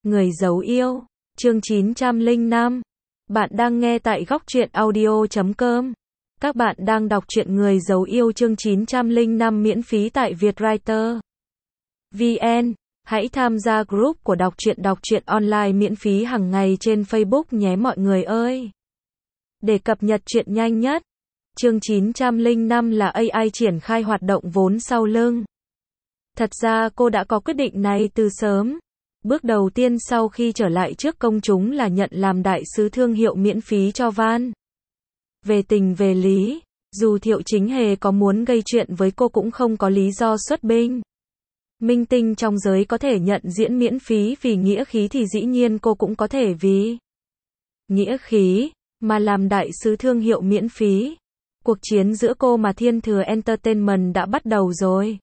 Người giấu yêu, chương 905. Bạn đang nghe tại góc truyện audio.com. Các bạn đang đọc truyện Người giấu yêu chương 905 miễn phí tại Vietwriter VN. Hãy tham gia group của đọc truyện online miễn phí hàng ngày trên Facebook nhé mọi người ơi. Để cập nhật truyện nhanh nhất, chương 905 là AI triển khai hoạt động vốn sau lưng. Thật ra cô đã có quyết định này từ sớm. Bước đầu tiên sau khi trở lại trước công chúng là nhận làm đại sứ thương hiệu miễn phí cho Van. Về tình về lý, dù Thiệu Chính Hề có muốn gây chuyện với cô cũng không có lý do xuất binh. Minh tinh trong giới có thể nhận diễn miễn phí vì nghĩa khí thì dĩ nhiên cô cũng có thể vì nghĩa khí mà làm đại sứ thương hiệu miễn phí. Cuộc chiến giữa cô mà Thiên Thừa Entertainment đã bắt đầu rồi.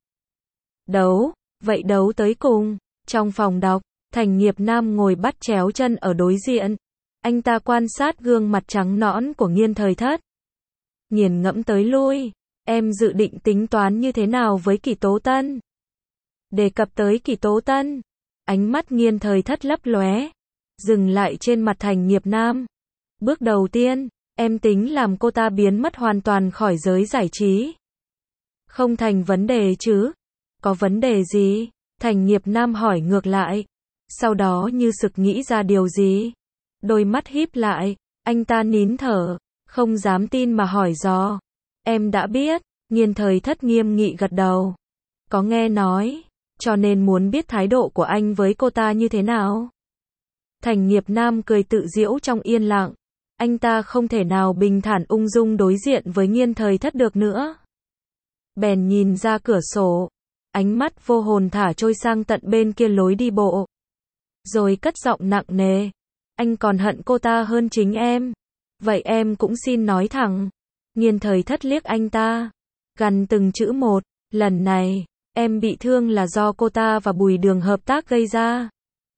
Vậy đấu tới cùng. Trong phòng đọc, Thành Nghiệp Nam ngồi bắt chéo chân ở đối diện. Anh ta quan sát gương mặt trắng nõn của Nghiên Thời Thất. Nghiền ngẫm tới lui. Em dự định tính toán như thế nào với Kỷ Tố Tân? Đề cập tới Kỷ Tố Tân, ánh mắt Nghiên Thời Thất lấp lóe, dừng lại trên mặt Thành Nghiệp Nam. Bước đầu tiên, em tính làm cô ta biến mất hoàn toàn khỏi giới giải trí. Không thành vấn đề chứ? Có vấn đề gì? Thành Nghiệp Nam hỏi ngược lại. Sau đó như sực nghĩ ra điều gì. Đôi mắt híp lại, anh ta nín thở, không dám tin mà hỏi dò. Em đã biết, Nghiên Thời Thất nghiêm nghị gật đầu. Có nghe nói, cho nên muốn biết thái độ của anh với cô ta như thế nào. Thành Nghiệp Nam cười tự giễu trong yên lặng. Anh ta không thể nào bình thản ung dung đối diện với Nghiên Thời Thất được nữa. Bèn nhìn ra cửa sổ. Ánh mắt vô hồn thả trôi sang tận bên kia lối đi bộ. Rồi cất giọng nặng nề. Anh còn hận cô ta hơn chính em. Vậy em cũng xin nói thẳng. Nghiên Thời Thất liếc anh ta. Gằn từng chữ một. Lần này, em bị thương là do cô ta và Bùi Đường hợp tác gây ra.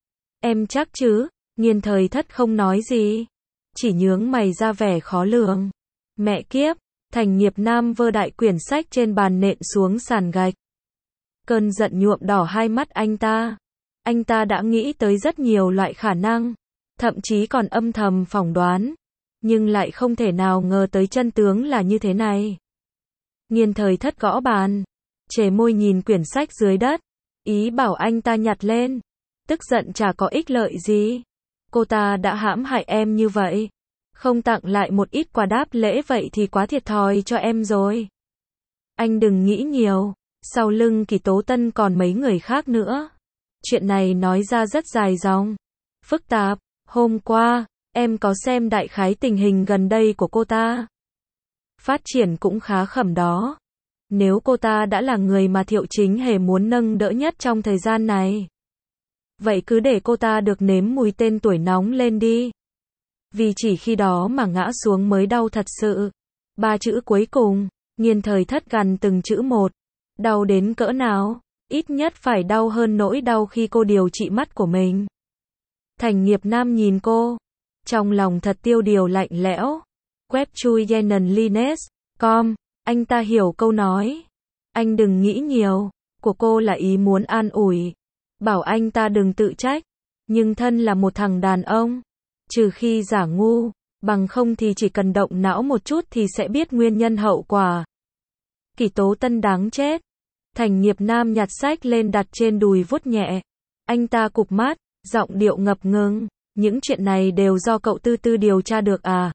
Em chắc chứ? Nghiên Thời Thất không nói gì. Chỉ nhướng mày ra vẻ khó lường. Mẹ kiếp. Thành Nghiệp Nam vơ đại quyển sách trên bàn nện xuống sàn gạch. Cơn giận nhuộm đỏ hai mắt anh ta. Anh ta đã nghĩ tới rất nhiều loại khả năng, thậm chí còn âm thầm phỏng đoán, nhưng lại không thể nào ngờ tới chân tướng là như thế này. Nghiên Thời Thất gõ bàn, chề môi nhìn quyển sách dưới đất, ý bảo anh ta nhặt lên. Tức giận chả có ích lợi gì. Cô ta đã hãm hại em như vậy, không tặng lại một ít quà đáp lễ vậy thì quá thiệt thòi cho em rồi. Anh đừng nghĩ nhiều. Sau lưng Kỷ Tố Tân còn mấy người khác nữa. Chuyện này nói ra rất dài dòng, phức tạp. Hôm qua, em có xem đại khái tình hình gần đây của cô ta. Phát triển cũng khá khẩm đó. Nếu cô ta đã là người mà Thiệu Chính Hề muốn nâng đỡ nhất trong thời gian này, vậy cứ để cô ta được nếm mùi tên tuổi nóng lên đi. Vì chỉ khi đó mà ngã xuống mới đau thật sự. 3 chữ cuối cùng, Nghiên Thời Thất gằn từng chữ một. Đau đến cỡ nào? Ít nhất phải đau hơn nỗi đau khi cô điều trị mắt của mình. Thành Nghiệp Nam nhìn cô, trong lòng thật tiêu điều lạnh lẽo. Web chui Yenan Lines.com, anh ta hiểu câu nói. Anh đừng nghĩ nhiều, của cô là ý muốn an ủi. Bảo anh ta đừng tự trách. Nhưng thân là một thằng đàn ông, trừ khi giả ngu, bằng không thì chỉ cần động não một chút thì sẽ biết nguyên nhân hậu quả. Kỷ Tố Tân đáng chết. Thành Nghiệp Nam nhặt sách lên đặt trên đùi vuốt nhẹ. Anh ta cụp mắt, giọng điệu ngập ngừng. Những chuyện này đều do cậu từ từ điều tra được à?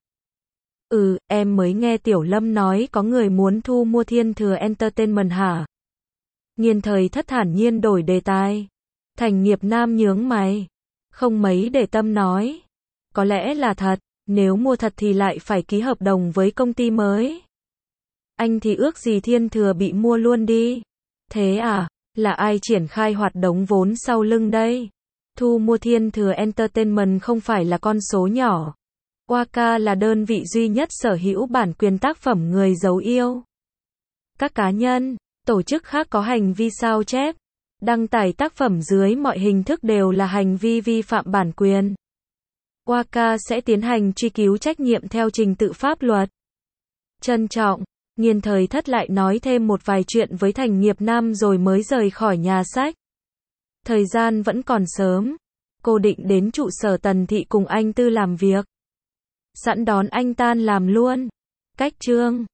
Em mới nghe Tiểu Lâm nói có người muốn thu mua Thiên Thừa Entertainment hả? Nghiên Thời Thất thản nhiên đổi đề tài. Thành Nghiệp Nam nhướng mày, không mấy để tâm nói. Có lẽ là thật, nếu mua thật thì lại phải ký hợp đồng với công ty mới. Anh thì ước gì Thiên Thừa bị mua luôn đi. Thế à, là ai triển khai hoạt động vốn sau lưng đây? Thu mua Thiên Thừa Entertainment không phải là con số nhỏ. Waka là đơn vị duy nhất sở hữu bản quyền tác phẩm Người giấu yêu. Các cá nhân, tổ chức khác có hành vi sao chép, đăng tải tác phẩm dưới mọi hình thức đều là hành vi vi phạm bản quyền. Waka sẽ tiến hành truy cứu trách nhiệm theo trình tự pháp luật. Trân trọng. Nghiên Thời Thất lại nói thêm một vài chuyện với Thành Nghiệp Nam rồi mới rời khỏi nhà sách. Thời gian vẫn còn sớm. Cô định đến trụ sở Tần Thị cùng anh Tư làm việc. Sẵn đón anh tan làm luôn. Cách chương